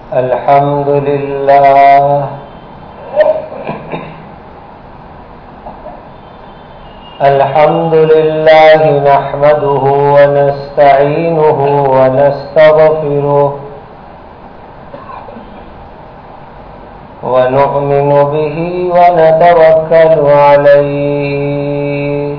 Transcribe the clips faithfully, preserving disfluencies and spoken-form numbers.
الحمد لله الحمد لله نحمده ونستعينه ونستغفره ونؤمن به ونتوكل عليه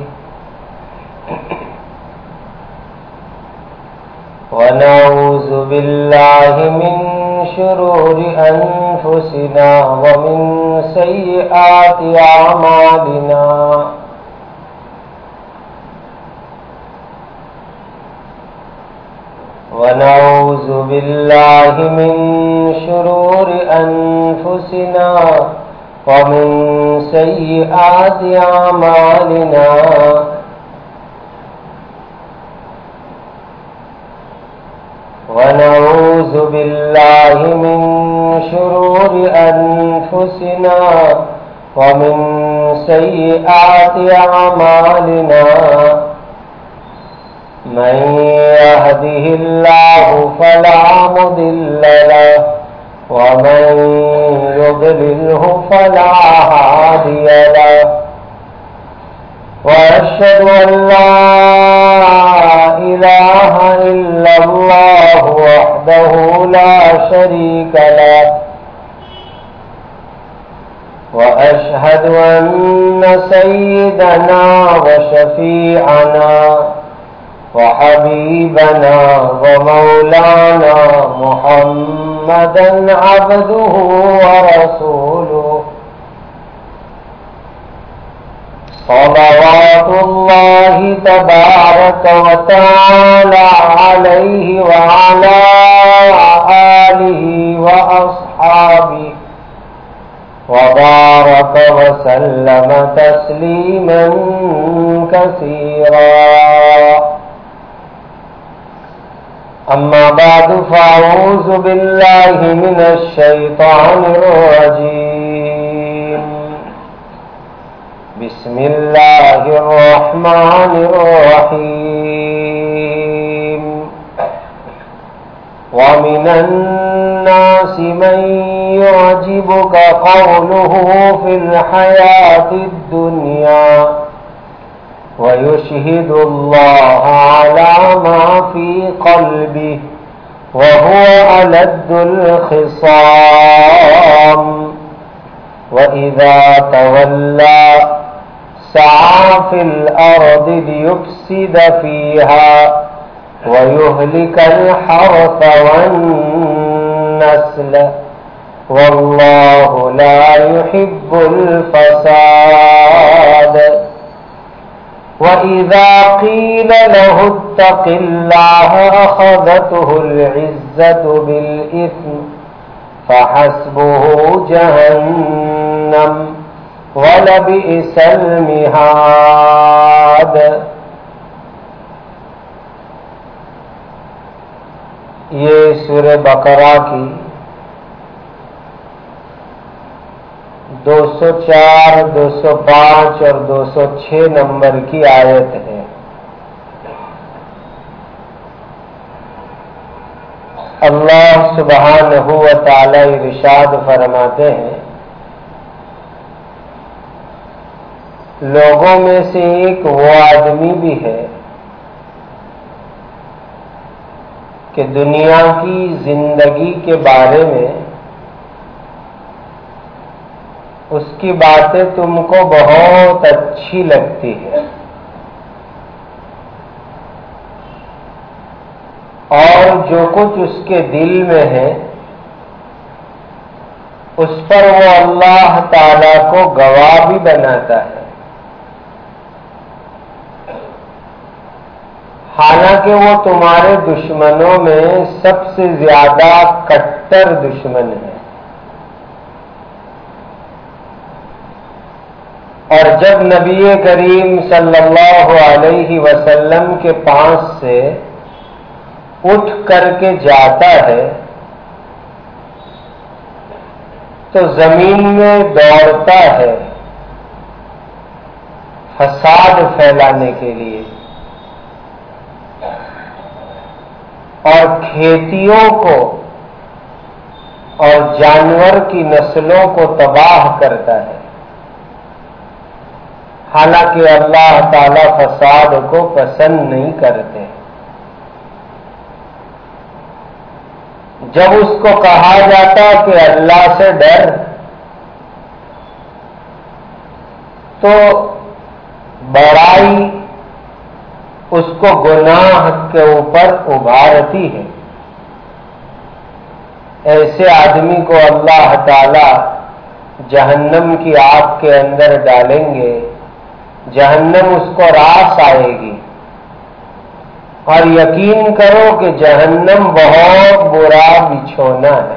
ونعوذ بالله من شرور أنفسنا ومن سيئات أعمالنا ونعوذ بالله من شرور أنفسنا ومن سيئات أعمالنا ونعوذ بالله من شرور أنفسنا ومن سيئات أعمالنا من يهده الله فلا مضل له ومن يضلله فلا هادي له وأشهد أن لا إله إلا الله وحده لا شريك له وأشهد أن سيدنا وشفيعنا وحبيبنا ومولانا محمدا عبده ورسوله صلوات الله تبارك وتعالى عليه وعلى آله وأصحابه وبارك وسلم تسليما كثيرا أما بعد فأعوذ بالله من الشيطان الرجيم بسم الله الرحمن الرحيم ومن الناس من يعجبك قوله في الحياة الدنيا ويشهد الله على ما في قلبه وهو ألد الخصام وإذا تولى سعى في الأرض ليفسد فيها ويهلك الحرث والنسل والله لا يحب الفساد وإذا قيل له اتق الله أخذته العزة بالإثم فحسبه جهنم ولبئس المهاد یہ سورہ بقرہ کی دو سو چار دو سو پانچ اور دو سو چھ نمبر کی آیت ہے۔ اللہ سبحانہ و تعالی ارشاد فرماتے ہیں لوگوں میں سے ایک وہ آدمی بھی ہے کہ دنیا کی زندگی کے بارے میں اس کی باتیں تم کو بہت اچھی لگتی ہے اور جو کچھ اس کے دل میں ہے اس پر وہ اللہ تعالی کو گواہ بھی بناتا ہے، حالانکہ وہ تمہارے دشمنوں میں سب سے زیادہ کٹر دشمن ہے۔ اور جب نبی کریم صلی اللہ علیہ وسلم کے پاس سے اٹھ کر کے جاتا ہے تو زمین میں دوڑتا ہے فساد پھیلانے کے لیے اور کھیتیوں کو اور جانور کی نسلوں کو تباہ کرتا ہے، حالانکہ اللہ تعالی فساد کو پسند نہیں کرتے۔ جب اس کو کہا جاتا کہ اللہ سے ڈر، تو بڑائی اس کو گناہ کے اوپر ابھارتی ہے۔ ایسے آدمی کو اللہ تعالی جہنم کی آگ کے اندر ڈالیں گے، جہنم اس کو راس آئے گی، اور یقین کرو کہ جہنم بہت برا بچھونا ہے۔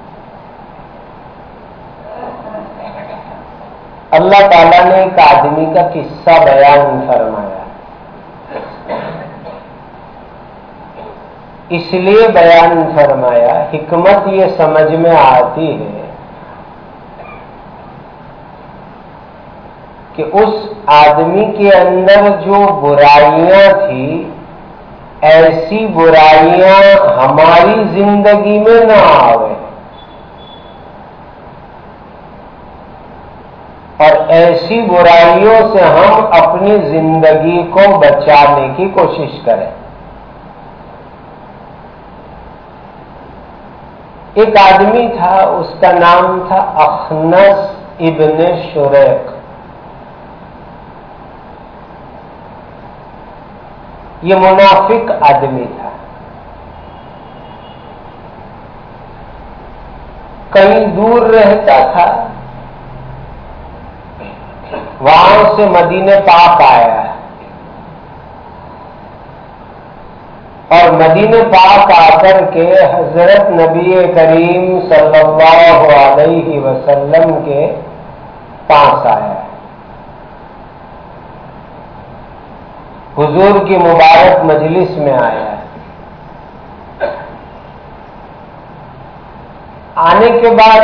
اللہ تعالیٰ نے ایک آدمی کا قصہ بیان فرمایا، اس لیے بیان فرمایا، حکمت یہ سمجھ میں آتی ہے کہ اس آدمی کے اندر جو برائیاں تھیں، ایسی برائیاں ہماری زندگی میں نہ آویں، اور ایسی برائیوں سے ہم اپنی زندگی کو بچانے کی کوشش کریں۔ ایک آدمی تھا، اس کا نام تھا اخنس ابن شریق۔ یہ منافق آدمی تھا، کہیں دور رہتا تھا، وہاں سے مدینے پاک آیا، اور مدینے پاک آ کر کے حضرت نبی کریم صلی اللہ علیہ وسلم کے پاس آیا، حضور کی مبارک مجلس میں آیا۔ آنے کے بعد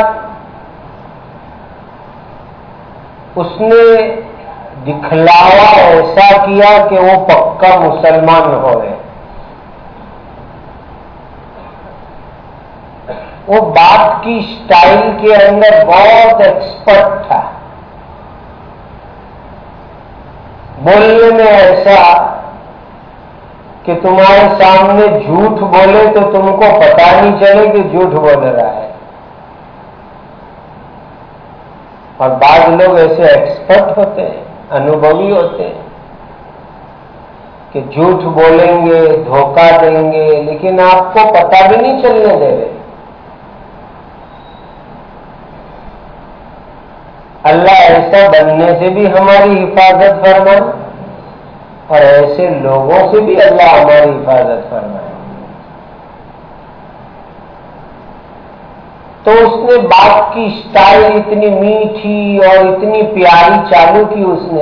اس نے دکھلاوا ایسا کیا کہ وہ پکا مسلمان ہو گئے۔ وہ بات کی سٹائل کے اندر بہت ایکسپرٹ تھا، بولنے میں ایسا کہ تمہارے سامنے جھوٹ بولے تو تم کو پتا نہیں چلے کہ جھوٹ بول رہا ہے۔ اور بعض لوگ ایسے ایکسپرٹ ہوتے ہیں، انوبھوی ہوتے ہیں کہ جھوٹ بولیں گے، دھوکہ دیں گے، لیکن آپ کو پتا بھی نہیں چلنے دے رہے۔ اللہ ایسا بننے سے بھی ہماری حفاظت فرمائے، اور ایسے لوگوں سے بھی اللہ ہماری حفاظت فرمائے۔ تو اس نے بات کی سٹائل اتنی میٹھی اور اتنی پیاری چالو کی اس نے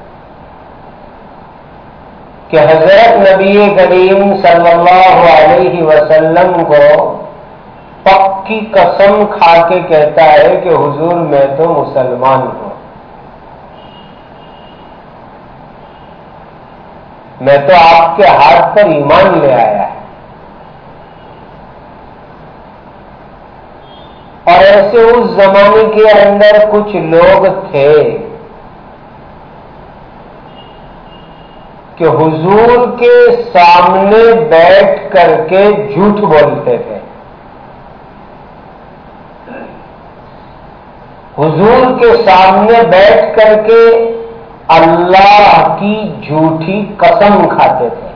کہ حضرت نبی کریم صلی اللہ علیہ وسلم کو پکی قسم کھا کے کہتا ہے کہ حضور میں تو مسلمان ہوں، میں تو آپ کے ہاتھ پر ایمان لے آیا ہے۔ اور ایسے اس زمانے کے اندر کچھ لوگ تھے کہ حضور کے سامنے بیٹھ کر کے جھوٹ بولتے تھے، حضور کے سامنے بیٹھ کر کے اللہ کی جھوٹی قسم کھاتے تھے۔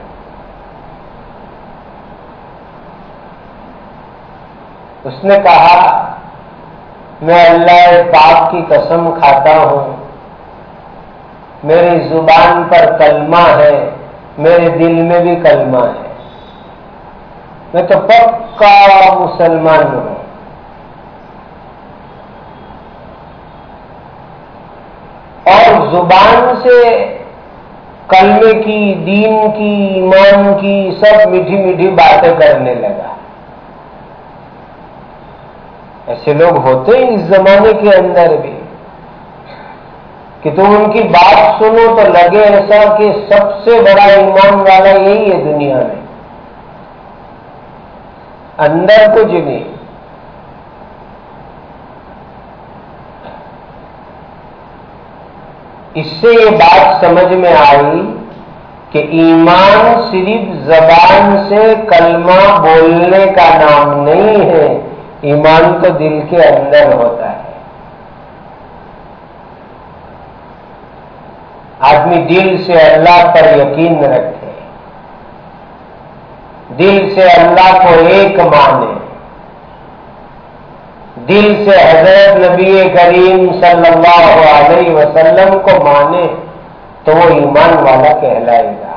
اس نے کہا میں اللہ پاک کی قسم کھاتا ہوں، میری زبان پر کلمہ ہے، میرے دل میں بھی کلمہ ہے، میں تو پکا مسلمان ہوں۔ اور زبان سے کلمے کی، دین کی، ایمان کی سب میٹھی میٹھی باتیں کرنے لگا۔ ایسے لوگ ہوتے ہیں اس زمانے کے اندر بھی کہ تم ان کی بات سنو تو لگے ایسا کہ سب سے بڑا ایمان والا یہی ہے دنیا میں، اندر کچھ نہیں۔ اس سے یہ بات سمجھ میں آئی کہ ایمان صرف زبان سے کلمہ بولنے کا نام نہیں ہے، ایمان تو دل کے اندر ہوتا ہے۔ آدمی دل سے اللہ پر یقین رکھے، دل سے اللہ کو ایک مانے، دل سے حضرت نبی کریم صلی اللہ علیہ وسلم کو مانے تو وہ ایمان والا کہلائے گا۔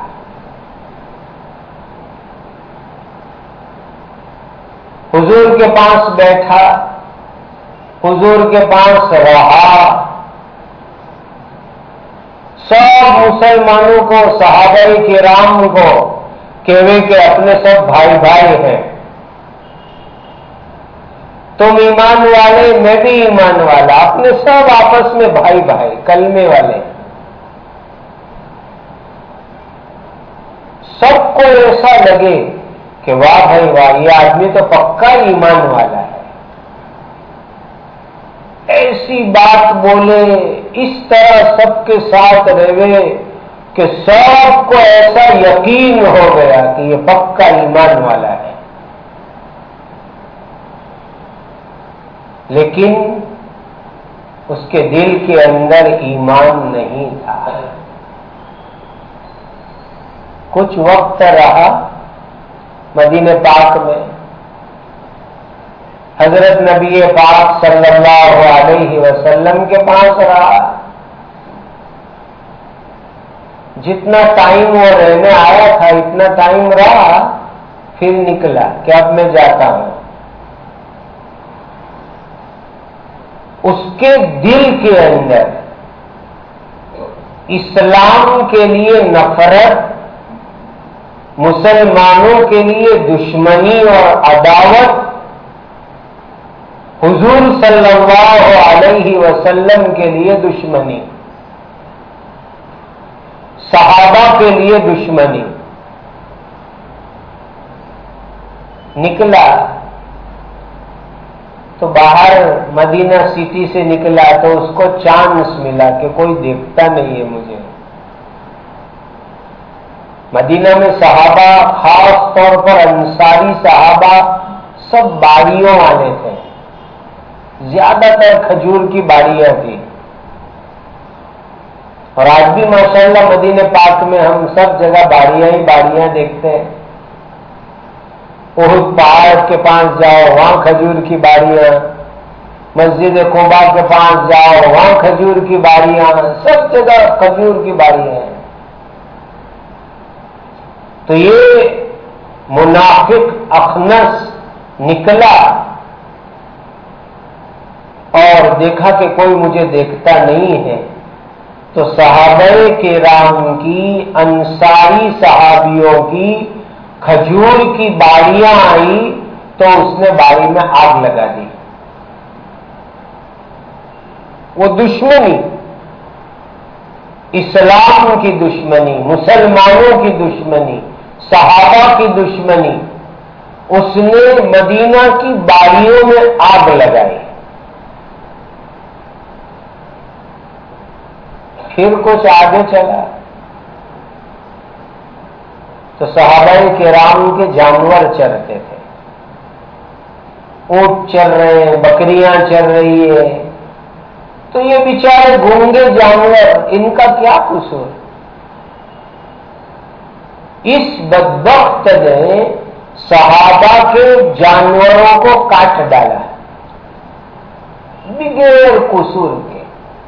حضور کے پاس بیٹھا، حضور کے پاس رہا، سب مسلمانوں کو، صحابہ کرام کو کہے کہ اپنے سب بھائی بھائی ہیں، تم ایمان والے میں بھی ایمان والا، اپنے سب آپس میں بھائی بھائی کلمے والے۔ سب کو ایسا لگے کہ واہ بھائی واہ، یہ آدمی تو پکا ایمان والا ہے، ایسی بات بولے، اس طرح سب کے ساتھ رہے کہ سب کو ایسا یقین ہو گیا کہ یہ پکا ایمان والا ہے۔ لیکن اس کے دل کے اندر ایمان نہیں تھا۔ کچھ وقت رہا مدینہ پاک میں، حضرت نبی پاک صلی اللہ علیہ وسلم کے پاس رہا، جتنا ٹائم وہ رہنے آیا تھا اتنا ٹائم رہا، پھر نکلا کہ اب میں جاتا ہوں۔ اس کے دل کے اندر اسلام کے لیے نفرت، مسلمانوں کے لیے دشمنی اور عداوت، حضور صلی اللہ علیہ وسلم کے لیے دشمنی، صحابہ کے لیے دشمنی، نکلا تو باہر مدینہ سٹی سے نکلا تو اس کو چانس ملا کہ کوئی دیکھتا نہیں ہے مجھے۔ مدینہ میں صحابہ، خاص طور پر انصاری صحابہ، سب باڑیوں والے تھے، زیادہ تر کھجور کی باڑیاں تھی، اور آج بھی ماشاءاللہ مدینہ پاک میں ہم سب جگہ باڑیاں ہی باڑیاں دیکھتے ہیں۔ احد پہاڑ کے پاس جاؤ وہاں کھجور کی باڑیاں، مسجد قباء کے پاس جاؤ وہاں کھجور کی باڑیاں، سب جگہ کھجور کی باڑیاں ہیں۔ تو یہ منافق اخنس نکلا اور دیکھا کہ کوئی مجھے دیکھتا نہیں ہے، تو صحابہ کرام کی، انصاری صحابیوں کی کھجور کی باڑیاں آئی تو اس نے باڑی میں آگ لگا دی۔ وہ دشمنی، اسلام کی دشمنی، مسلمانوں کی دشمنی، صحابہ کی دشمنی، اس نے مدینہ کی باڑیوں میں آگ لگائی۔ پھر کچھ آگے چلا تو صحابہ کرام کے جانور چرتے تھے، اونٹ چر رہے ہیں، بکریاں چر رہی ہے، تو یہ بیچارے گونگے جانور، ان کا کیا قصور؟ اس بدبخت نے صحابہ کے جانوروں کو کاٹ ڈالا بغیر قصور کے،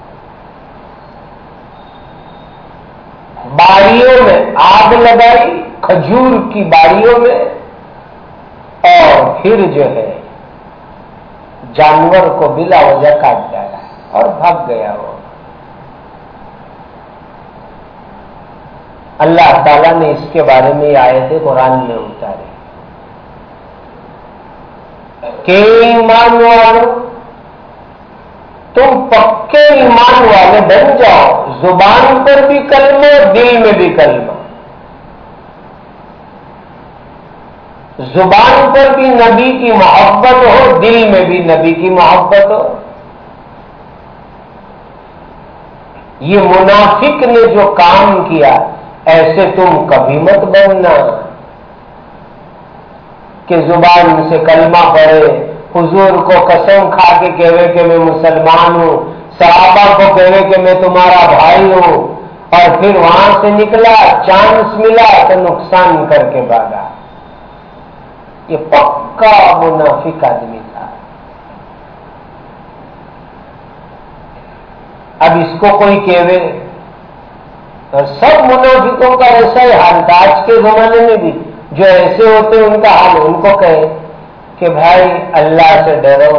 باڑیوں میں آگ لگائی، کھجور کی باڑیوں میں، اور پھر جو ہے جانور کو بلا وجہ کاٹ ڈالا اور بھاگ گیا وہ۔ اللہ تعالیٰ نے اس کے بارے میں آیتیں قرآن میں اتاری کہ ایمان والو تم پکے ایمان والے بن جاؤ، زبان پر بھی کلمہ، دل میں بھی کلمہ، زبان پر بھی نبی کی محبت ہو، دل میں بھی نبی کی محبت ہو۔ یہ منافق نے جو کام کیا ایسے تم کبھی مت بننا کہ زبان سے کلمہ پڑھے، حضور کو قسم کھا کے کہے کہ میں مسلمان ہوں، صحابہ کو کہے کہ میں تمہارا بھائی ہوں، اور پھر وہاں سے نکلا، چانس ملا تو نقصان کر کے بھاگا۔ یہ پکا منافق آدمی تھا۔ اب اس کو کوئی کہے، اور سب منافقوں کا ایسا ہی حال تھا آج کے زمانے میں بھی، جو ایسے ہوتے ان کا حال ان کو کہے کہ بھائی اللہ سے ڈرو،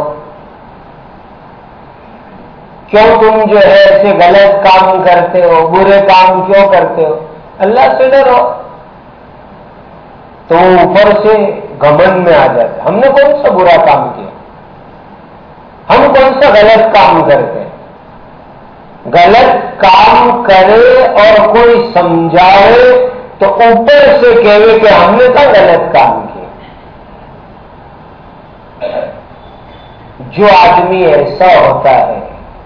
کیوں تم جو ہے ایسے غلط کام کرتے ہو، برے کام کیوں کرتے ہو، اللہ سے ڈرو۔ تو اوپر سے گھمنڈ میں آ جاتے، ہم نے کون سا برا کام کیا، ہم کون سا غلط کام کرتے ہیں؟ غلط کام کرے اور کوئی سمجھائے تو اوپر سے کہے کہ ہم نے کہا غلط کام کیا۔ جو آدمی ایسا ہوتا ہے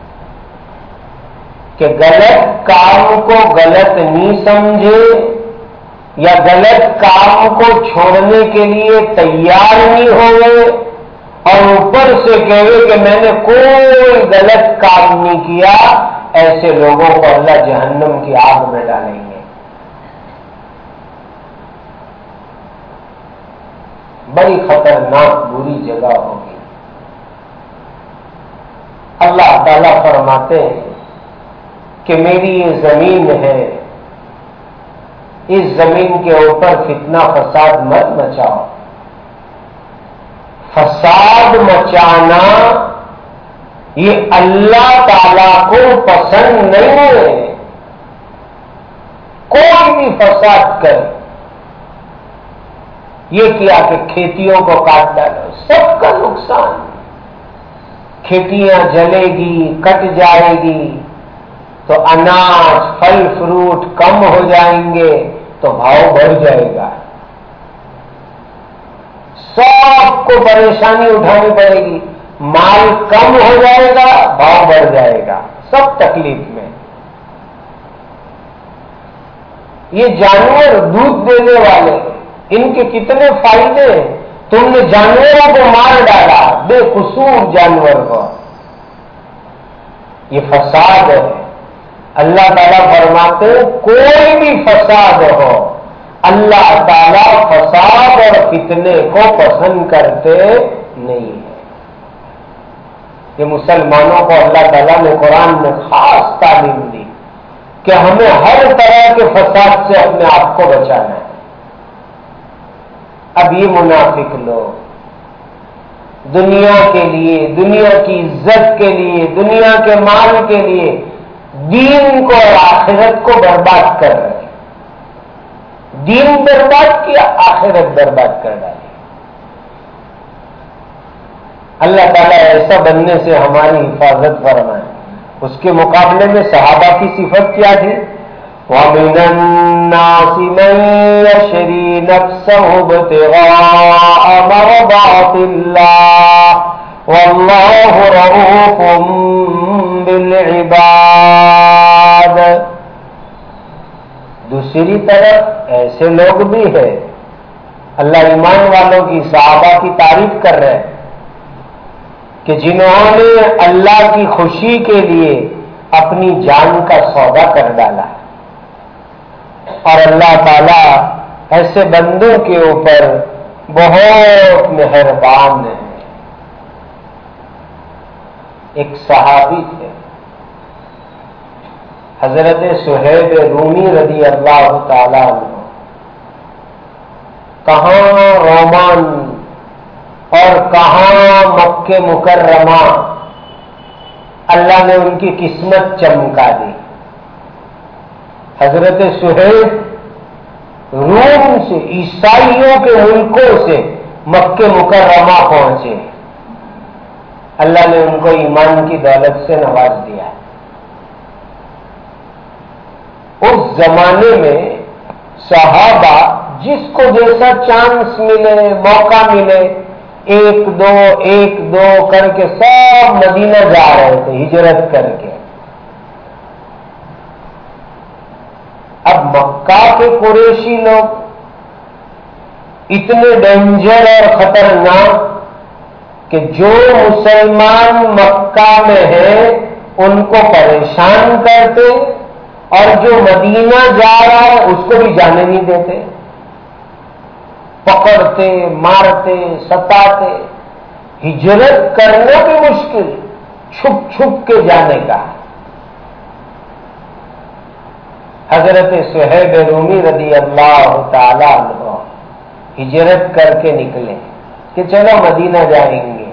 کہ غلط کام کو غلط نہیں سمجھے یا غلط کام کو چھوڑنے کے لیے تیار نہیں ہوئے اور اوپر سے کہے کہ میں نے کوئی غلط کام نہیں کیا، ایسے لوگوں کو اللہ جہنم کی آگ میں ڈالیں گے۔ بڑی خطرناک بری جگہ ہوگی۔ اللہ تعالیٰ فرماتے ہیں کہ میری یہ زمین ہے، اس زمین کے اوپر فتنہ فساد مت مچاؤ۔ فساد مچانا یہ اللہ تعالیٰ کو پسند نہیں ہے۔ کوئی بھی فساد کرے، یہ کیا کہ کھیتیوں کو کاٹ ڈالو، سب کا نقصان، کھیتیاں جلے گی، کٹ جائے گی تو اناج پھل فروٹ کم ہو جائیں گے تو بھاؤ بڑھ جائے گا، سب کو پریشانی اٹھانی پڑے گی، مال کم ہو جائے گا، بھاؤ بڑھ جائے گا، سب تکلیف میں۔ یہ جانور دودھ دینے والے، ان کے کتنے فائدے ہیں، تم نے جانوروں کو مار ڈالا، بے قصور جانور کو، یہ فساد ہے۔ اللہ تعالیٰ فرماتے کوئی بھی فساد ہو، اللہ تعالیٰ فساد اور فتنے کو پسند کرتے نہیں ہیں۔ یہ مسلمانوں کو اللہ تعالیٰ نے قرآن میں خاص تعلیم دی کہ ہمیں ہر طرح کے فساد سے اپنے آپ کو بچانا ہے۔ اب یہ منافق لوگ دنیا کے لیے، دنیا کی عزت کے لیے، دنیا کے مال کے لیے دین کو اور آخرت کو برباد کر رہے ہیں۔ دین برباد کیا، آخرت برباد کر ڈالی۔ اللہ تعالیٰ ایسا بننے سے ہماری حفاظت فرمائے۔ اس کے مقابلے میں صحابہ کی صفت کیا تھی؟ وَمِنَ النَّاسِ مَن يَشْرِي نَفْسَهُ ابْتِغَاءَ مَرْضَاتِ اللَّهِ وَاللَّهُ رَءُوفٌ بِالْعِبَادِ۔ دوسری طرف ایسے لوگ بھی ہیں، اللہ ایمان والوں کی، صحابہ کی تعریف کر رہے ہیں کہ جنہوں نے اللہ کی خوشی کے لیے اپنی جان کا سودا کر ڈالا، اور اللہ تعالیٰ ایسے بندوں کے اوپر بہت مہربان ہے۔ ایک صحابی تھے حضرت صہیب رومی رضی اللہ تعالیٰ عنہ، کہاں رومان اور کہاں مکہ مکرمہ اللہ نے ان کی قسمت چمکا دی۔ حضرت صہیب روم سے، عیسائیوں کے ملکوں سے مکہ مکرمہ پہنچے، اللہ نے ان کو ایمان کی دولت سے نواز دیا۔ اس زمانے میں صحابہ جس کو جیسا چانس ملے، موقع ملے، ایک دو ایک دو کر کے سب مدینہ جا رہے تھے ہجرت کر کے۔ مکہ کے قریشی لوگ اتنے ڈینجر اور خطرناک کہ جو مسلمان مکہ میں ہیں ان کو پریشان کرتے اور جو مدینہ جا رہا ہے اس کو بھی جانے نہیں دیتے، پکڑتے، مارتے، ستاتے، ہجرت کرنا بھی مشکل، چھپ چھپ کے جانے کا۔ حضرت صہیب رومی رضی اللہ تعالی عنہ ہجرت کر کے نکلے کہ چلو مدینہ جائیں گے،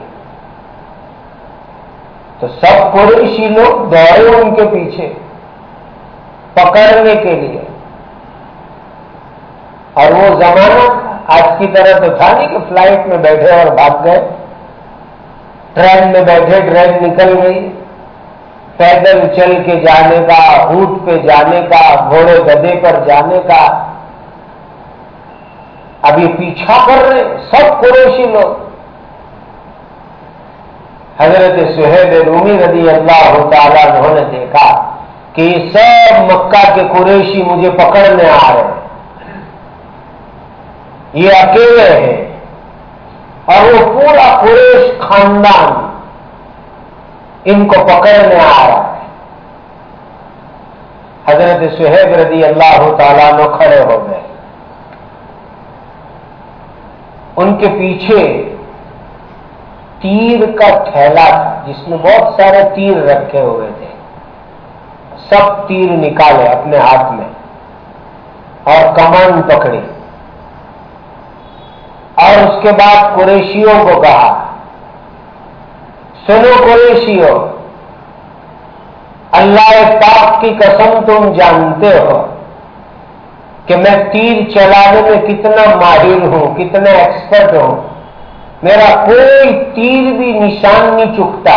تو سب قریشی لوگ دوڑے ان کے پیچھے پکڑنے کے لیے۔ اور وہ زمانہ آج کی طرح تو تھا نہیں کہ فلائٹ میں بیٹھے اور بھاگ گئے، ٹرین میں بیٹھے ٹرین نکل گئی، پیدل چل کے جانے کا، اونٹ پہ جانے کا، گھوڑے گدے پر جانے کا۔ اب یہ پیچھا کر رہے سب قریشی لوگ۔ حضرت صہیب رومی رضی اللہ تعالیٰ عنہ نے دیکھا کہ یہ سب مکہ کے قریشی مجھے پکڑنے آ رہے ہیں، یہ اکیلے ہیں، اور وہ پورا قریش خاندان ان کو پکڑنے آ رہا ہے۔ حضرت صہیب رضی اللہ تعالیٰ عنہ کھڑے ہو گئے، ان کے پیچھے تیر کا تھیلا تھا جس میں بہت سارے تیر رکھے ہوئے تھے، سب تیر نکالے اپنے ہاتھ میں اور کمان پکڑی، اور اس کے بعد قریشیوں کو کہا، سنو قریشیوں، اللہ پاک کی قسم تم جانتے ہو کہ میں تیر چلانے میں کتنا ماہر ہوں، کتنا ایکسپرٹ ہوں، میرا کوئی تیر بھی نشان نہیں چکتا،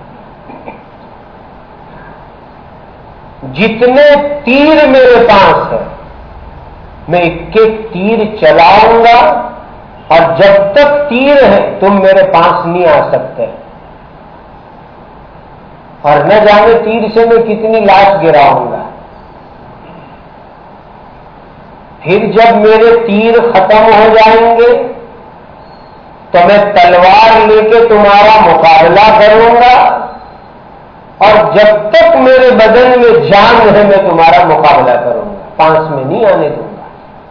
جتنے تیر میرے پاس ہے میں ایک ایک تیر چلاؤں گا، اور جب تک تیر ہے تم میرے پاس نہیں آ سکتے، اور نہ جانے تیر سے میں کتنی لاش گراؤں گا۔ پھر جب میرے تیر ختم ہو جائیں گے تو میں تلوار لے کے تمہارا مقابلہ کروں گا، اور جب تک میرے بدن میں جان ہے میں تمہارا مقابلہ کروں گا، پاس میں نہیں آنے دوں گا۔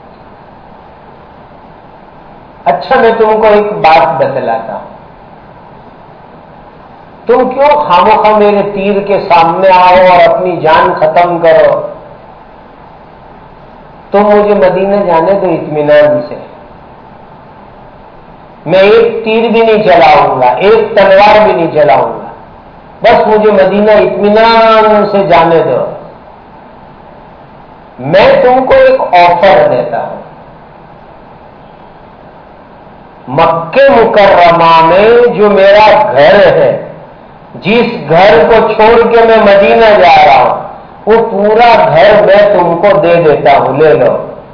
اچھا میں تم کو ایک بات بتلاتا ہوں، تم کیوں خاموخواہ میرے تیر کے سامنے آؤ اور اپنی جان ختم کرو؟ تم مجھے مدینہ جانے دو اطمینان سے، میں ایک تیر بھی نہیں چلاؤں گا، ایک تلوار بھی نہیں چلاؤں گا، بس مجھے مدینہ اطمینان سے جانے دو۔ میں تم کو ایک آفر دیتا ہوں، مکہ مکرمہ میں جو میرا گھر ہے، جس گھر کو چھوڑ کے میں مدینہ جا رہا ہوں، وہ پورا گھر میں تم کو دے دیتا ہوں، لے لو۔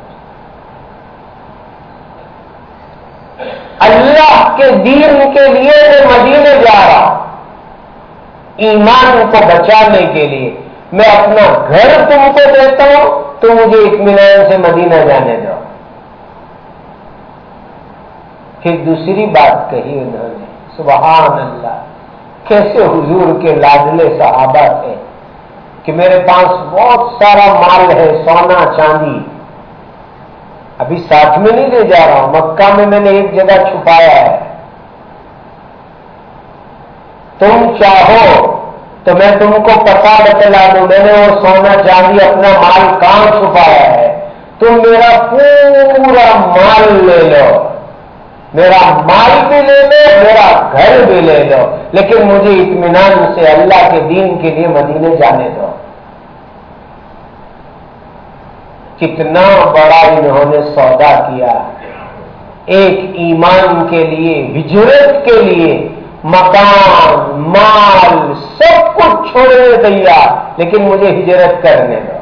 اللہ کے دین کے لیے میں مدینہ جا رہا ہوں، ایمان کو بچانے کے لیے میں اپنا گھر تم کو دیتا ہوں، تو مجھے اطمینان سے مدینہ جانے دو۔ پھر دوسری بات کہی انہوں نے، سبحان اللہ، کیسے حضور کے لاڈلے صحابہ تھے کہ میرے پاس بہت سارا مال ہے، سونا چاندی، ابھی ساتھ میں نہیں لے جا رہا ہوں، مکہ میں میں نے ایک جگہ چھپایا ہے، تم چاہو تو میں تم کو پتہ بتلا دوں، میں نے وہ سونا چاندی اپنا مال کہاں چھپایا ہے، تم میرا پورا مال لے لو، میرا مال بھی لے لو، میرا گھر بھی لے لو، لیکن مجھے اطمینان سے اللہ کے دین کے لیے مدینے جانے دو۔ کتنا بڑا انہوں نے سودا کیا، ایک ایمان کے لیے، ہجرت کے لیے، مکان مال سب کچھ چھوڑنے تیار، لیکن مجھے ہجرت کرنے دو۔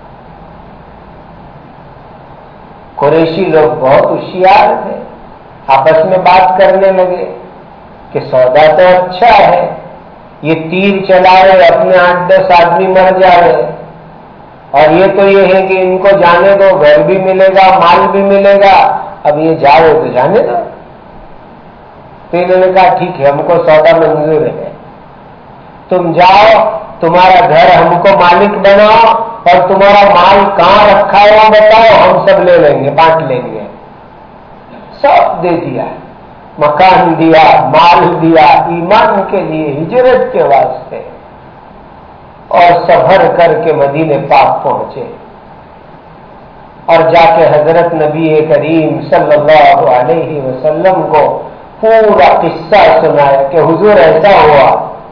قریشی لوگ بہت ہوشیار تھے، آپس میں بات کرنے لگے کہ سودا تو اچھا ہے، یہ تیر چلا رہے، اپنے آٹھ دس آدمی مر جا رہے، اور یہ تو یہ ہے کہ ان کو جانے دو، گھر بھی ملے گا، مال بھی ملے گا، اب یہ جاؤ تو جانے دو۔ تو انہوں نے کہا ٹھیک ہے، ہم کو سودا منظور ہے، تم جاؤ، تمہارا گھر ہم کو مالک بناؤ، اور تمہارا مال کہاں رکھا ہے وہ بتاؤ، ہم سب لے لیں گے، بانٹ لیں گے۔ سب دے دیا، مکان دیا، مال دیا، ایمان کے لیے، ہجرت کے واسطے، اور سفر کر کے مدینے پاک پہنچے، اور جا کے حضرت نبی کریم صلی اللہ علیہ وسلم کو پورا قصہ سنایا کہ حضور ایسا ہوا،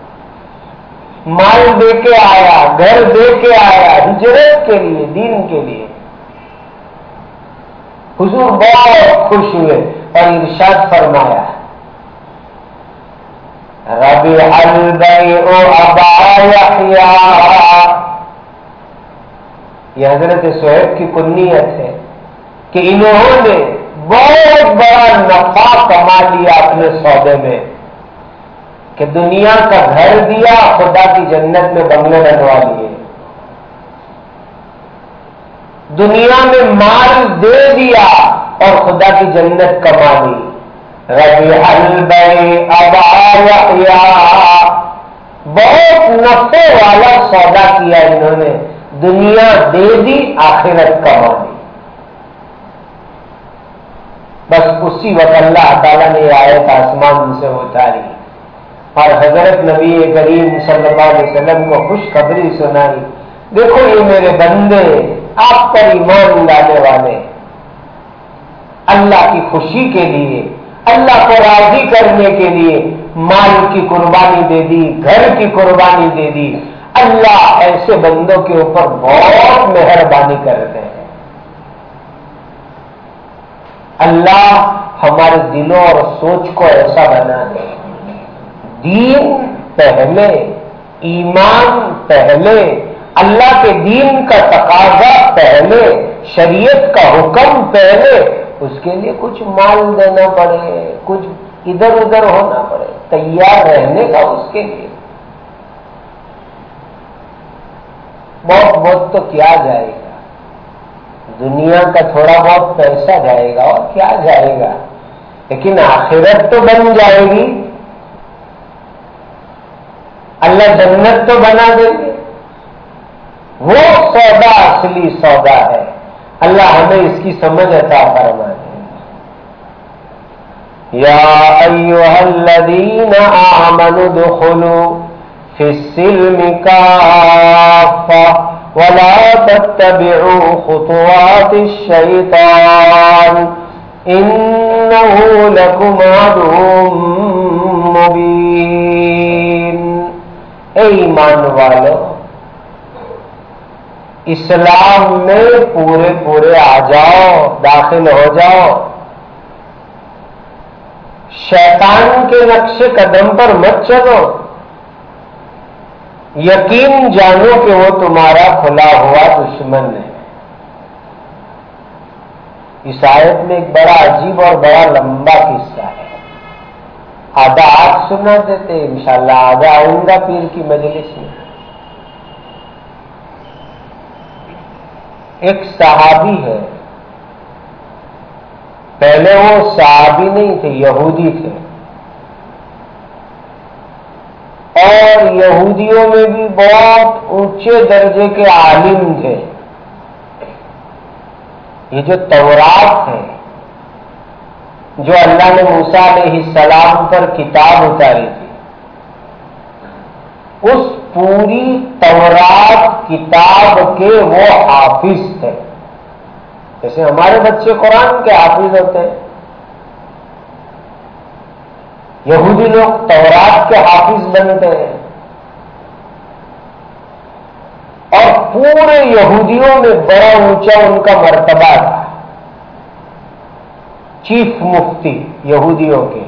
مال دے کے آیا، گھر دے کے آیا، ہجرت کے لیے، دین کے لیے۔ حضور بہت خوش ہوئے اور ارشاد فرمایا، ربح البیع ابا یحییٰ، یہ حضرت صہیب کی کنیت ہے کہ انہوں نے بہت بڑا نفع کما لیا اپنے سودے میں، کہ دنیا کا گھر دیا، خدا کی جنت میں بنگلے بنوا لیے، دنیا میں مال دے دیا اور خدا کی جنت کما لی۔ ربح البیع ابا یحییٰ، بہت نفع والا سودا کیا انہوں نے، دنیا دے دی، آخرت کما دی۔ بس اسی وقت اللہ تعالیٰ نے آیت آسمان سے اتاری اور حضرت نبی کریم صلی اللہ علیہ وسلم کو خوشخبری سنائی، دیکھو یہ میرے بندے آپ پر ایمان لانے والے، اللہ کی خوشی کے لیے، اللہ کو راضی کرنے کے لیے مال کی قربانی دے دی، گھر کی قربانی دے دی۔ اللہ ایسے بندوں کے اوپر بہت مہربانی کرتے ہیں۔ اللہ ہمارے دلوں اور سوچ کو ایسا بنا دے، دین پہلے، ایمان پہلے، اللہ کے دین کا تقاضا پہلے، شریعت کا حکم پہلے، اس کے لیے کچھ مال دینا پڑے، کچھ ادھر ادھر ہونا پڑے، تیار رہنے کا اس کے لیے۔ بہت بہت تو کیا جائے گا، دنیا کا تھوڑا بہت پیسہ جائے گا اور کیا جائے گا، لیکن آخرت تو بن جائے گی، اللہ جنت تو بنا دیں گے، وہ سودا اصلی سودا ہے۔ اللہ ہمیں اس کی سمجھ عطا فرما دے۔ یا ایھا الذین آمنوا ادخلوا فی السلم کافۃ ولا تتبعوا خطوات الشیطان انہ لکم عدو مبین۔ اے ایمان والو، اسلام میں پورے پورے آ جاؤ، داخل ہو جاؤ، شیطان کے نقش قدم پر مت چلو، یقین جانو کہ وہ تمہارا کھلا ہوا دشمن ہے۔ اس آیت میں ایک بڑا عجیب اور بڑا لمبا قصہ ہے، آدھا آج سنا دیتے انشاءاللہ، آدھا آئندہ پیر کی مجلس میں۔ ایک صحابی ہے، پہلے وہ صحابی نہیں تھے، یہودی تھے، اور یہودیوں میں بھی بہت اونچے درجے کے عالم تھے۔ یہ جو تورات ہے، جو اللہ نے موسیٰ علیہ السلام پر کتاب اتاری تھی، اس پوری تورات کتاب کے وہ حافظ تھے، جیسے ہمارے بچے قرآن کے حافظ ہوتے ہیں، یہودی لوگ تورات کے حافظ بنتے ہیں، اور پورے یہودیوں میں بڑا اونچا ان کا مرتبہ تھا، چیف مفتی یہودیوں کے۔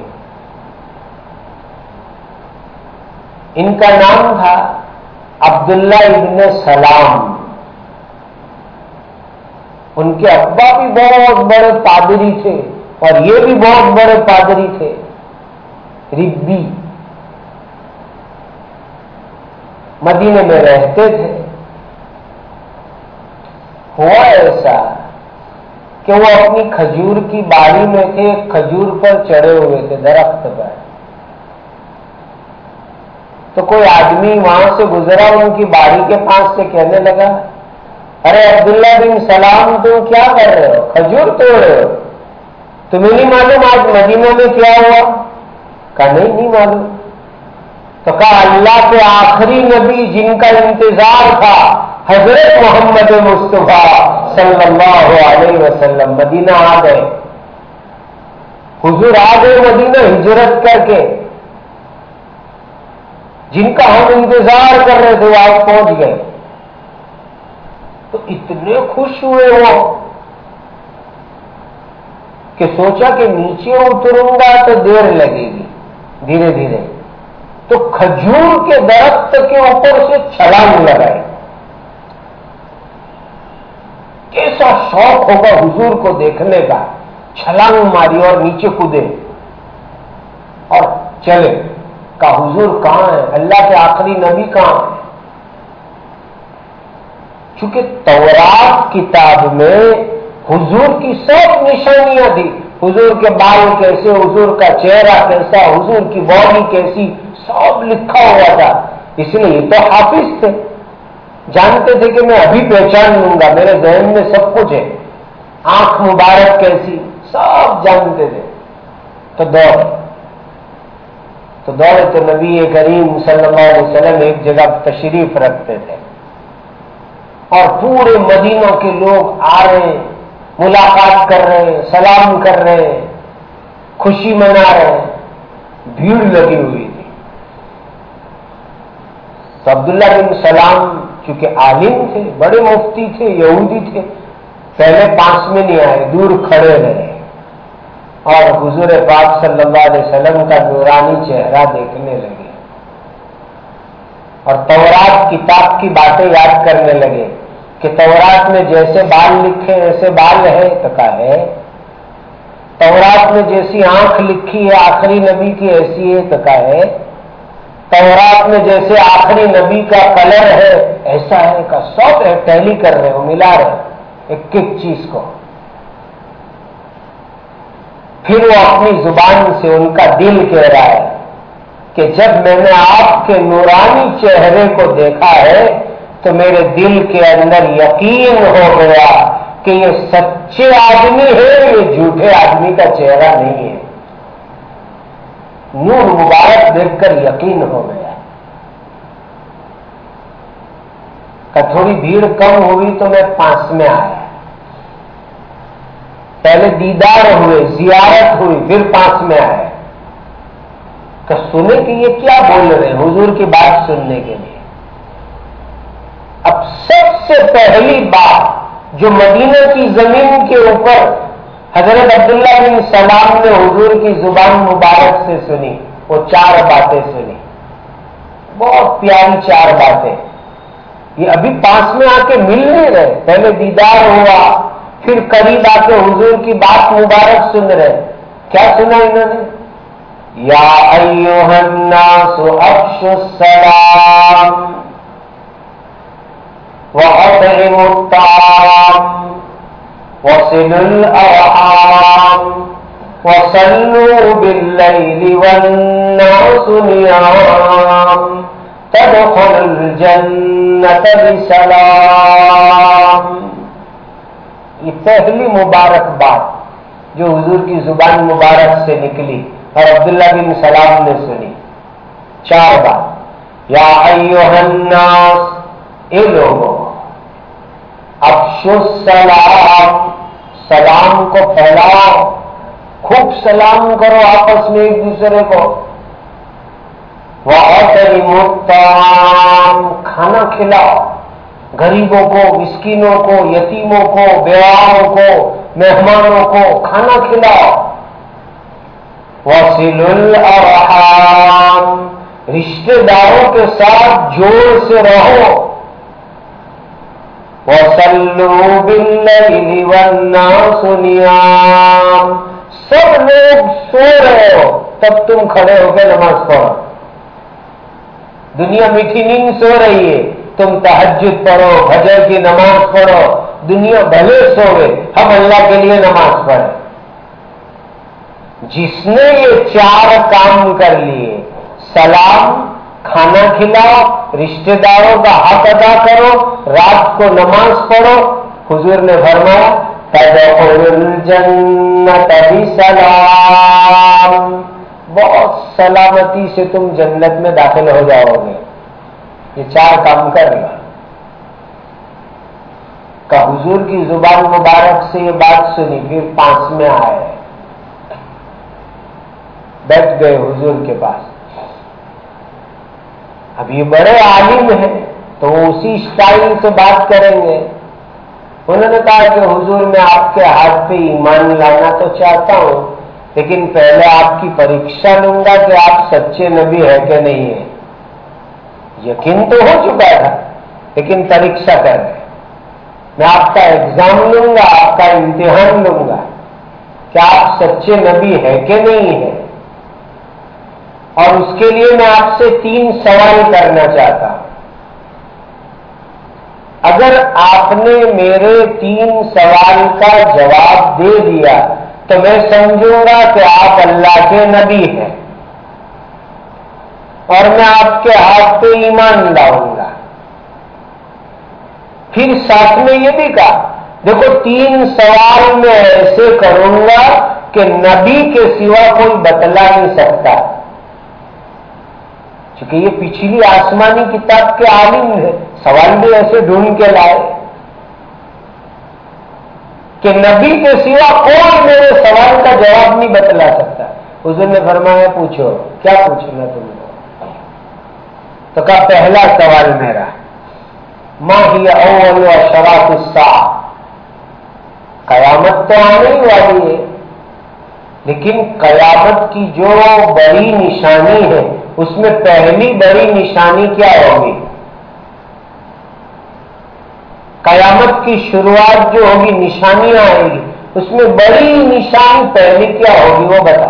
ان کا نام تھا عبداللہ ابن سلام۔ ان کے ابا بھی بہت بڑے پادری تھے اور یہ بھی بہت بڑے پادری تھے، ربی، مدینے میں رہتے تھے۔ ہوا ایسا کہ وہ اپنی کھجور کی باڑی میں تھے، کھجور پر چڑھے ہوئے تھے درخت پر، تو کوئی آدمی وہاں سے گزرا ان کی باڑی کے پاس سے کہنے لگا، ارے عبداللہ بن سلام تم کیا کر رہے ہو؟ کھجور توڑ رہے ہو؟ تمہیں نہیں معلوم آج مدینہ میں کیا ہوا؟ کہا نہیں نہیں معلوم۔ تو کہا اللہ کے آخری نبی جن کا انتظار تھا حضرت محمد مصطفیٰ صلی اللہ علیہ وسلم مدینہ آ گئے، حضور آ گئے مدینہ ہجرت کر کے، جن کا ہم انتظار کر رہے تھے وہ آج پہنچ گئے۔ تو اتنے خوش ہوئے وہ کہ سوچا کہ نیچے اتروں گا تو دیر لگے گی، دھیرے دھیرے، تو کھجور کے درخت کے اوپر سے چھلانگ لگائی۔ کیسا شوق ہوگا حضور کو دیکھنے کا، چھلانگ ماری اور نیچے کودے اور چلے۔ کہا حضور کہاں ہے؟ اللہ کے آخری نبی کہاں ہے؟ چونکہ تورات کتاب میں حضور کی سب نشانیاں تھی، حضور کے بال کیسے، حضور کا چہرہ کیسا، حضور کی باڈی کیسی، سب لکھا ہوا تھا۔ اس لیے یہ تو حافظ تھے، جانتے تھے کہ میں ابھی پہچان لوں گا، میرے ذہن میں سب کچھ ہے، آنکھ مبارک کیسی، سب جانتے تھے۔ تو دوڑ تو دوڑے تو نبی کریم صلی اللہ علیہ وسلم ایک جگہ تشریف رکھتے تھے اور پورے مدینہ کے لوگ آ رہے ہیں، ملاقات کر رہے ہیں، سلام کر رہے ہیں، خوشی منا رہے ہیں، بھیڑ لگی ہوئی تھی۔ تو عبداللہ بن سلام چونکہ عالم تھے، بڑے مفتی تھے، یہودی تھے، پہلے پاس میں نہیں آئے، دور کھڑے رہے اور حضور پاک صلی اللہ علیہ وسلم کا نورانی چہرہ دیکھنے لگے اور تورات کتاب کی باتیں یاد کرنے لگے کہ تورات میں جیسے بال لکھے ایسے بال ہے، تو کہا ہے۔ تورات میں جیسی آنکھ لکھی ہے آخری نبی کی ایسی ہے، تو کہا ہے۔ تورات میں جیسے آخری نبی کا کلر ہے ایسا ہے، کا سب ہے، ٹیلی کر رہے ہو، ملا رہے ایک ایک چیز کو۔ پھر وہ اپنی زبان سے ان کا دل کہہ رہا ہے کہ جب میں نے آپ کے نورانی چہرے کو دیکھا ہے تو میرے دل کے اندر یقین ہو گیا کہ یہ سچے آدمی ہے، یہ جھوٹے آدمی کا چہرہ نہیں ہے۔ نور مبارک دیکھ کر یقین ہو گیا۔ کہ تھوڑی بھیڑ کم ہوئی تو میں پاس میں آیا، پہلے دیدار ہوئے، زیارت ہوئی، پھر پاس میں آئے کہ سنے کہ یہ کیا بول رہے ہیں، حضور کی بات سننے کے لیے۔ اب سب سے پہلی بات جو مدینہ کی زمین کے اوپر حضرت عبداللہ بن سلام نے حضور کی زبان مبارک سے سنی، وہ چار باتیں سنی، بہت پیاری چار باتیں۔ یہ ابھی پاس میں آ کے مل نہیں رہے، پہلے دیدار ہوا، پھر قریب آ کے حضور کی بات مبارک سن رہے۔ کیا سنا انہوں نے؟ یا ایھا الناس افشوا السلام واطعموا الطعام وصلوا الارحام وصلوا باللیل والناس نیام تدخلوا الجنة بسلام۔ یہ پہلی مبارک بات جو حضور کی زبان مبارک سے نکلی اور عبداللہ بن سلام نے سنی۔ چار بات، یا ایھا الناس، اے لوگوں، افشوا السلام، سلام کو پھیلاؤ، خوب سلام کرو آپس میں ایک دوسرے کو۔ وَأَطْعِمُوا الطَّعَامَ، کھانا کھلاؤ، غریبوں کو، مسکینوں کو، یتیموں کو، بیواؤں کو، مہمانوں کو کھانا کھلاؤ۔ وَصِلُوا الْأَرْحَامَ، رشتہ داروں کے ساتھ جوڑ سے رہو۔ وَصَلُّوا بِاللَّيْلِ وَالنَّاسُ نِيَامٌ، سب لوگ سو رہے ہو تب تم کھڑے ہو کے نماز پڑھو۔ دنیا میٹھی نیند سو رہی ہے، تم تہجد پڑھو، فجر کی نماز پڑھو، دنیا بھلے سوئے، ہم اللہ کے لیے نماز پڑھیں۔ جس نے یہ چار کام کر لیے، سلام، کھانا کھلاؤ، رشتہ داروں کا حق ادا کرو، رات کو نماز پڑھو، حضور نے فرمایا تدخلوا الجنت بسلام، بہت سلامتی سے تم جنت میں داخل ہو جاؤ گے۔ یہ چار کام کر لیا کہ حضور کی زبان مبارک سے یہ بات سنی، پھر پاس میں آئے، بیٹھ گئے حضور کے پاس۔ اب یہ بڑے عالم ہیں تو وہ اسی اسٹائل سے بات کریں گے۔ انہوں نے کہا کہ حضور میں آپ کے ہاتھ پہ ایمان لانا تو چاہتا ہوں، لیکن پہلے آپ کی پریکشا لوں گا کہ آپ سچے نبی ہے کہ نہیں ہے۔ یقین تو ہو چکا تھا لیکن پریکشا کر رہے، میں آپ کا ایگزام لوں گا، آپ کا امتحان لوں گا کہ آپ سچے نبی ہے کہ نہیں ہے، اور اس کے لیے میں آپ سے تین سوال کرنا چاہتا ہوں۔ اگر آپ نے میرے تین سوال کا جواب دے دیا تو میں سمجھوں گا کہ آپ اللہ کے نبی ہیں اور میں آپ کے ہاتھ پہ ایمان لاؤں گا۔ پھر ساتھ میں یہ بھی کہا، دیکھو تین سوال میں ایسے کروں گا کہ نبی کے سوا کوئی بتلا نہیں سکتا، چونکہ یہ پچھلی آسمانی کتاب کے عالم ہے، سوال بھی ایسے ڈھونڈ کے لائے کہ نبی کے سوا کوئی میرے سوال کا جواب نہیں بتلا سکتا۔ حضور نے فرمایا پوچھو، کیا پوچھنا تم نے؟ تو کہا پہلا سوال میرا، ما ہی اول اشراط الساعہ، قیامت تو آنے ہی والی ہے، لیکن قیامت کی جو بڑی نشانی ہے اس میں پہلی بڑی نشانی کیا ہوگی؟ قیامت کی شروعات جو ہوگی، نشانیاں آئیں گی، اس میں بڑی نشانی پہلی کیا ہوگی وہ بتا۔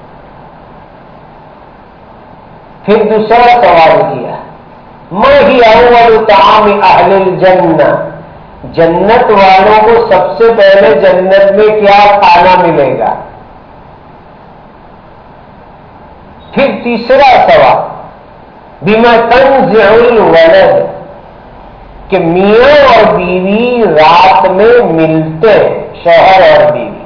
پھر دوسرا سوال کیا، ما ہی اول طعام اہل الجنہ، جنت والوں کو سب سے پہلے جنت میں کیا کھانا ملے گا؟ پھر تیسرا سوال، بما تنزع الولد، کہ میاں اور بیوی رات میں ملتے ہیں، شوہر اور بیوی،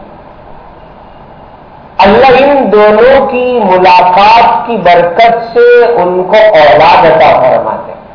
اللہ ان دونوں کی ملاقات کی برکت سے ان کو اولاد عطا فرماتے ہیں۔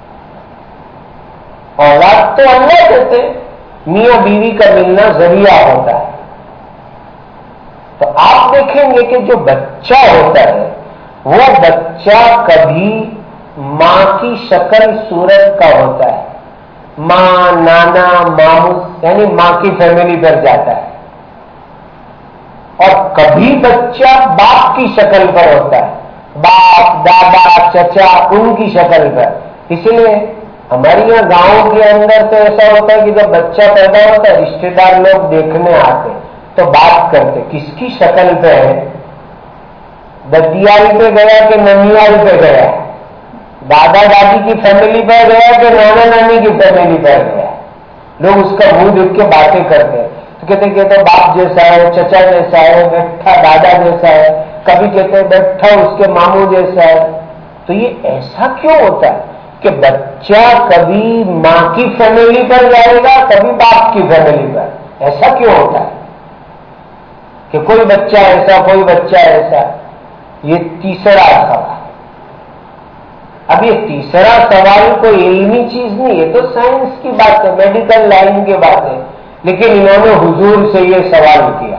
اولاد تو اللہ دیتے، میاں بیوی کا ملنا ذریعہ ہوتا ہے۔ تو آپ دیکھیں گے کہ جو بچہ ہوتا ہے وہ بچہ کبھی ماں کی شکل صورت کا ہوتا ہے، ماں، نانا، ماموں، یعنی ماں کی فیملی پر جاتا ہے، اور کبھی بچہ باپ کی شکل پر ہوتا ہے، باپ، دادا، چچا، ان کی شکل پر۔ اس لیے ہمارے یہاں گاؤں کے اندر تو ایسا ہوتا ہے کہ جب بچہ پیدا ہوتا ہے رشتے دار لوگ دیکھنے آتے تو بات کرتے کس کی شکل پہ ہے، ددیال پہ گیا کہ ننیال پہ گیا، دادا دادی کی فیملی پر گیا کہ نانا نانی کی فیملی پر گیا۔ لوگ اس کا منہ دیکھ کے باتیں کرتے ہیں، تو کہتے کہتے باپ جیسا ہے، چچا جیسا ہے، بیٹھا دادا جیسا ہے، کبھی کہتے بیٹھا اس کے ماموں جیسا ہے۔ تو یہ ایسا کیوں ہوتا ہے کہ بچہ کبھی ماں کی فیملی پر جائے گا، کبھی باپ کی فیملی پر؟ ایسا کیوں ہوتا ہے کہ کوئی بچہ ایسا، کوئی بچہ ایسا؟ یہ تیسرا سوال۔ اب یہ تیسرا سوال کوئی علمی چیز نہیں، یہ تو سائنس کی بات ہے، میڈیکل لائن کی بات ہے، لیکن انہوں نے حضور سے یہ سوال کیا،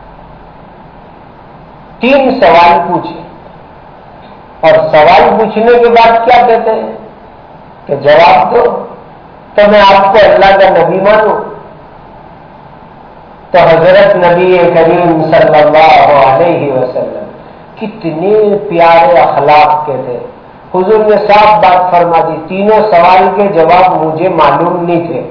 تین سوال پوچھے، اور سوال پوچھنے کے بعد کیا کہتے ہیں کہ جواب دو تو میں آپ کو اللہ کا نبی مانوں۔ تو حضرت نبی کریم صلی اللہ علیہ وسلم کتنے پیارے اخلاق کے تھے، حضور نے صاف بات فرما دی، تینوں سوال کے جواب مجھے معلوم نہیں تھے،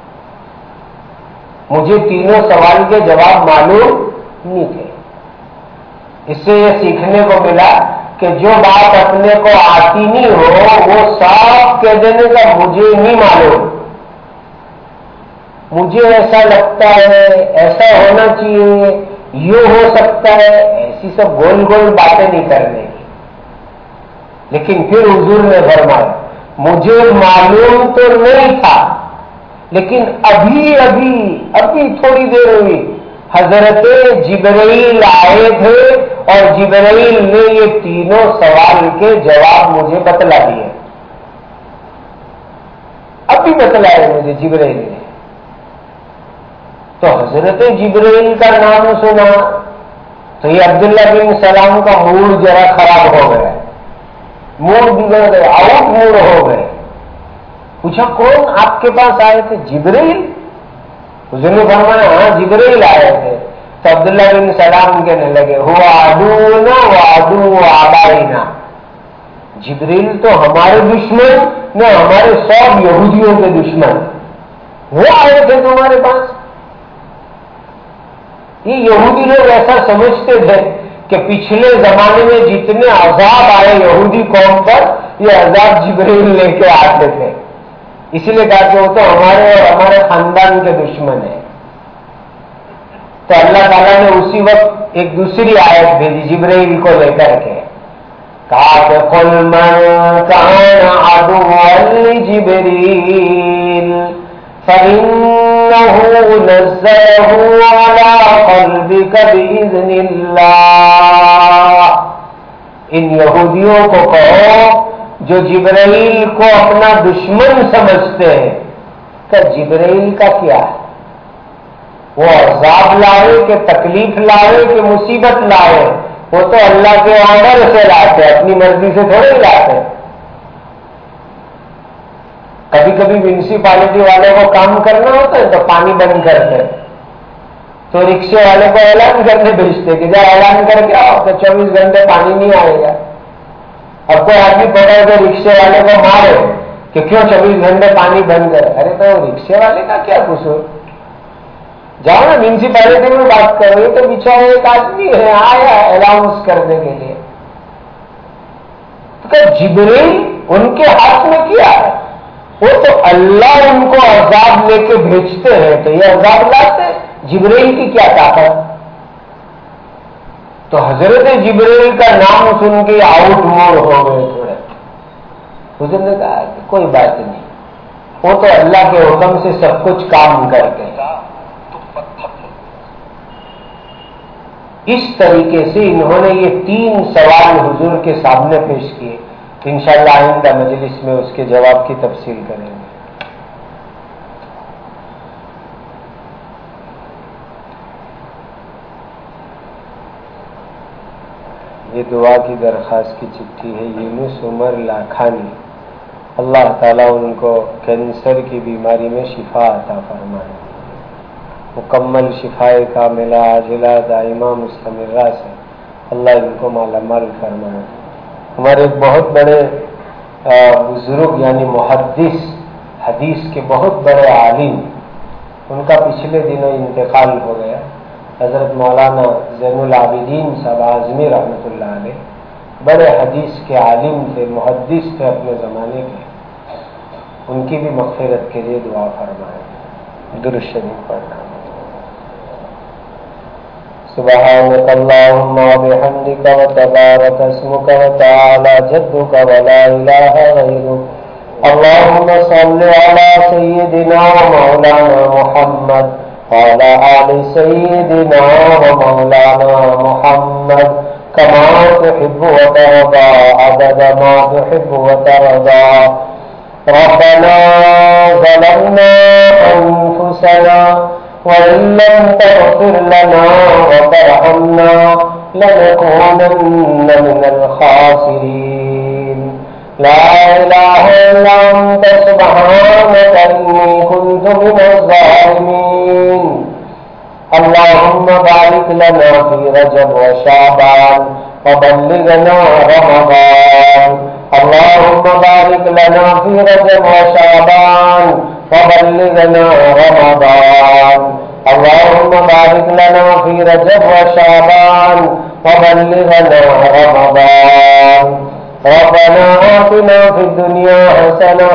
مجھے تینوں سوال کے جواب معلوم نہیں تھے۔ اس سے یہ سیکھنے کو ملا کہ جو بات اپنے کو آتی نہیں ہو وہ صاف کہہ دینے کا مجھے نہیں معلوم، مجھے ایسا لگتا ہے، ایسا ہونا چاہیے، یوں ہو سکتا ہے، ایسی سب گول گول باتیں نہیں کرنے کی۔ لیکن پھر حضور نے فرمایا مجھے معلوم تو نہیں تھا، لیکن ابھی ابھی ابھی تھوڑی دیر ہوئی حضرت جبرائیل آئے تھے اور جبرائیل نے یہ تینوں سوال کے جواب مجھے بتلا دیے، ابھی بتلائے مجھے جبرائیل نے۔ تو حضرت جبرائیل کا نام سنا تو یہ عبداللہ بن سلام کا موڈ ذرا خراب ہو گیا، موڈ بگڑ گئے، آؤٹ موڈ ہو گئے۔ پوچھا کون آپ کے پاس آئے تھے؟ جبرائیل۔ حضور نے فرمایا ہاں جبرائیل آئے تھے۔ تو عبداللہ بن سلام کہنے لگے ہوا عدونا وعدو آبائنا، جبرائیل تو ہمارے دشمن نہ ہمارے سب یہودیوں کے دشمن، وہ آئے تھے تمہارے پاس۔ یہ یہودی لوگ ایسا سمجھتے تھے کہ پچھلے زمانے میں جتنے عذاب آئے یہودی قوم پر یہ عذاب جبرائیل لے کے آتے تھے، اسی لیے کہا کہ وہ تو ہمارے اور ہمارے خاندان کے دشمن ہیں۔ تو اللہ تعالیٰ نے اسی وقت ایک دوسری آیت بھیجی جبرائیل کو لے کر کے، کہا کہ قل من کان عدوا لجبرائیل فإنه نزله على قلبك بإذن اللہ۔ ان یہودیوں کو کہو جو جبرائیل کو اپنا دشمن سمجھتے ہیں کہ جبرائیل کا کیا ہے، وہ عذاب لائے کہ تکلیف لائے کہ مصیبت لائے، وہ تو اللہ کے آرڈر سے لاتے، اپنی مرضی سے تھوڑے لاتے۔ کبھی کبھی میونسپلٹی والے کو کام کرنا ہوتا ہے تو پانی بند کرتے، تو رکشے والے کو اعلان کرنے بھیجتے کہ جا اعلان کر کے آؤ کہ چوبیس گھنٹے پانی نہیں آئے گا۔ اب کوئی آدمی پکڑ کے رکشے والے کو مارے کہ کیوں چوبیس گھنٹے پانی بند کرے، ارے تو رکشے والے کا کیا قصور، جاؤ نا میونسپلٹی میں بات کرو، یہ تو بیچارہ ایک آدمی ہے آیا الاؤنس کرنے کے لیے۔ تو جبرائیل ان کے ہاتھ میں کیا ہے، وہ تو اللہ ان کو عذاب لے کے بھیجتے ہیں تو یہ عذاب لاتے، جبرائیل کی کیا طاقت۔ تو حضرت جبرائیل کا نام سن کے آؤٹ موڈ ہو گئے تھوڑے۔ حضور نے کہا کہ کوئی بات نہیں، وہ تو اللہ کے حکم سے سب کچھ کام کرتے ہیں۔ اس طریقے سے انہوں نے یہ تین سوال حضور کے سامنے پیش کیے، انشاءاللہ آئندہ مجلس میں اس کے جواب کی تفصیل کریں گے۔ یہ دعا کی درخواست کی چٹھی ہے یونس عمر لاکھانی، اللہ تعالیٰ ان کو کینسر کی بیماری میں شفا عطا فرمائے، مکمل شفائے کاملہ عاجلہ دائمہ مستمرہ سے اللہ ان کو مالا مال فرمائے۔ ہمارے ایک بہت بڑے بزرگ یعنی محدث حدیث کے بہت بڑے عالم، ان کا پچھلے دنوں انتقال ہو گیا، حضرت مولانا زین العابدین صاحب اعظمی رحمۃ اللہ علیہ، بڑے حدیث کے عالم تھے، محدث تھے اپنے زمانے کے، ان کی بھی مغفرت کے لیے دعا فرمائیں۔ درود شریف پڑھنا۔ سبحانك اللهم وبحمدك وتبارك اسمك وتعالى جدك ولا إله غيرك، اللهم صل على سيدنا ومولانا محمد وعلى آل سيدنا ومولانا محمد كما تحب وترضى عدد ما تحب وترضى۔ ربنا ظلمنا أنفسنا وإن لم تغفر لنا وترحمنا لنكونن من الخاسرين۔ لا إله إلا أنت سبحانك إني كنت من الظالمين۔ اللهم بارك لنا في رجب وشعبان وبلغنا رمضان، اللهم بارك لنا في رجب وشعبان وبلغنا رمضان، اللهم بارك لنا في رجب وشعبان وبلغنا رمضان۔ ربنا آتنا في الدنيا حسنة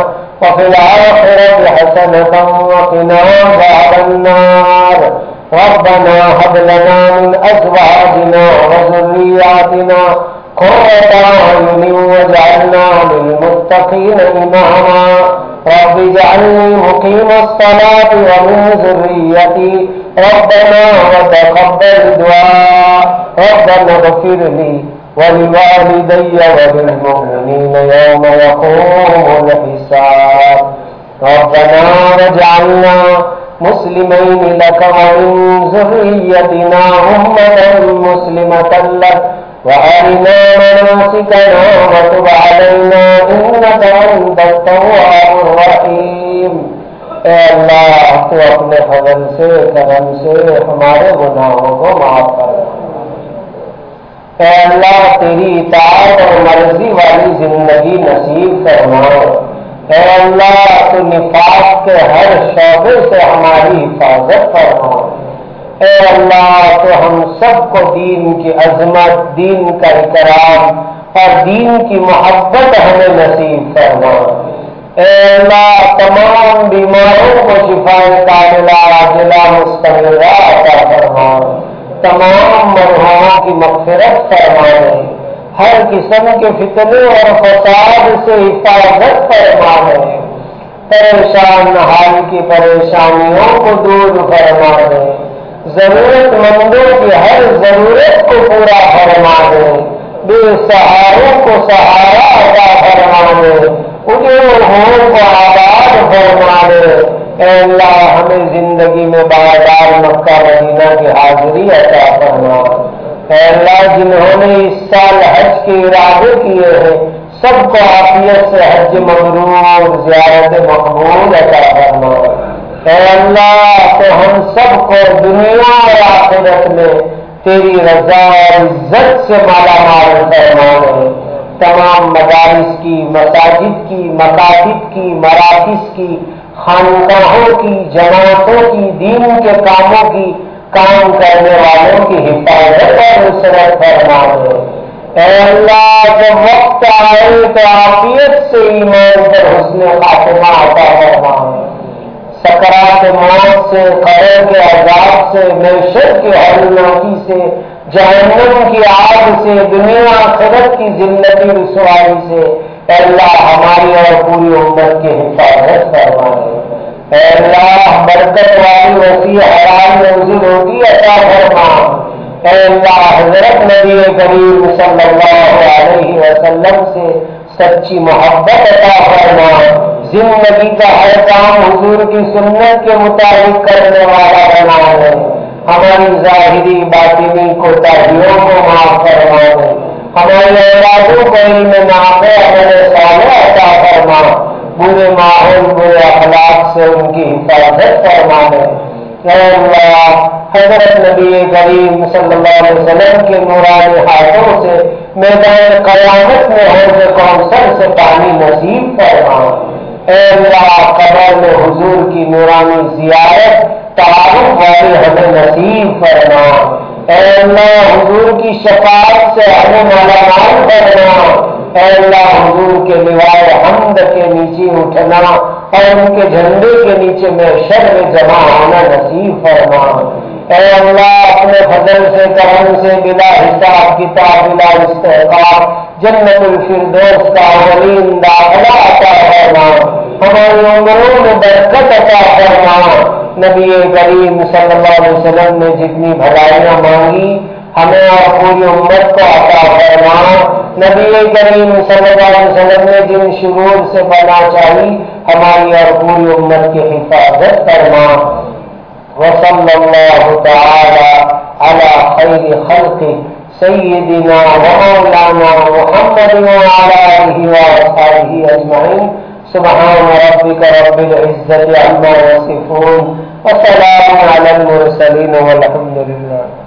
وفي الآخرة حسنة وقنا عذاب النار ربنا هب لنا من أزواجنا وذرياتنا قرة أعين واجعلنا للمتقين إماما رب اجعلني مقيم الصلاة ومن ذريتي ربنا وتقبل دعاء ربنا اغفر لي ولوالدي وللمؤمنين يوم يقوم الحساب ربنا واجعلنا مسلمين لك ومن ذريتنا أمة مسلمة لك وأرنا مناسكنا وتب علينا إنك أنت التواب الرحيم۔ اے اللہ تو اپنے فضل سے کرم سے ہمارے گناہوں کو معاف فرما۔ اے اللہ تیری اطاعت اور مرضی والی زندگی نصیب فرما۔ اے اللہ تو نفاق کے ہر شعبے سے ہماری حفاظت فرما۔ اے اللہ تو ہم سب کو دین کی عظمت، دین کا اکرام اور دین کی محبت ہمیں نصیب فرما۔ اے اللہ تمام بیماروں کو شفاء کاملہ عاجلہ مستمرہ عطا فرما۔ تمام مرحوموں کی مغفرت فرما دے، ہر قسم کے فتنے اور فساد سے حفاظت فرما دے، پریشان حال کی پریشانیوں کو دور فرما دے، ضرورت مندوں کی ہر ضرورت کو پورا فرما دے، بے سہاروں کو سہارا عطا فرما دے، اجڑوں کو آباد فرما دے۔ اے اللہ ہمیں زندگی میں بار بار مکہ مدینہ کی حاضری عطا فرما۔ اے اللہ جنہوں نے اس سال حج کے ارادے کیے ہیں سب کو عافیت سے حج مبرور زیارت مقبول عطا فرما۔ اے اللہ تو ہم سب کو دنیا اور آخرت میں تیری رضا اور عزت سے مالا مال فرما دے۔ تمام مدارس کی، مساجد کی، مکاتب کی، مراکز کی، خانقاہوں کی، جماعتوں کی، دین کے کاموں کی کام کرنے والوں کی حفاظت اور نصرت فرما دے۔ اے اللہ جب وقت آئے تو عافیت سے ایمان پر حسن خاتمہ عطا فرما۔ سکرات موت سے، قبر کے عذاب سے، محشر کی ہولناکی سے، جہنم کی آگ سے، دنیا آخرت کی ذلتی رسوائی سے اے اللہ ہماری اور پوری امت کی حفاظت فرما دے۔ اے اللہ برکت والی وسیع حلال روزی روٹی عطا فرما۔ اے اللہ حضرت نبی کریم صلی اللہ علیہ وسلم سے سچی محبت عطا فرما، زندگی کا ہر کام حضور کی سنت کے مطابق کرنے والا بنا ہے، ہماری ظاہری باطنی کوتاہیوں کو معاف فرما دے، ہماری اولادوں کو علم نافع عمل صالح عطا فرما، برے ماحول برے اخلاق سے ان کی حفاظت فرما دے۔ اے اللہ حضرت نبی کریم صلی اللہ علیہ وسلم کے نورانی ہاتھوں سے میدان قیامت میں حوض کوثر سے پانی نصیب فرما۔ اے اللہ قبر میں حضور کی نورانی زیارت تعارف والی ہمیں نصیب فرما۔ اے اللہ حضور کی شفاعت سے ہمیں مالا مال فرما۔ اے اللہ حضور کے لوائے حمد کے نیچے اٹھنا اور ان کے جھنڈے کے نیچے محشر میں جمع ہونا نصیب فرما۔ اے اللہ اپنے فضل سے کرم سے بلا حساب کتاب بلا استحقاق جنت الفردوس کا اولین داخلہ عطا فرما، ہماری عمروں میں برکت عطا فرما۔ نبی کریم صلی اللہ علیہ وسلم نے جتنی بھلائیاں مانگی ہمیں اور پوری امت کو عطا فرما۔ نبی کریم صلی اللہ علیہ وسلم نے جن شرور سے پناہ چاہی ہماری اور پوری امت کی حفاظت فرما۔ وصلی اللہ تعالی علی خیر خلقہ سیدنا ومولانا محمد وعلی آلہ واصحابہ اجمعین۔ سبحان ربک رب العزة عما یصفون وسلام علی المرسلین والحمد للہ۔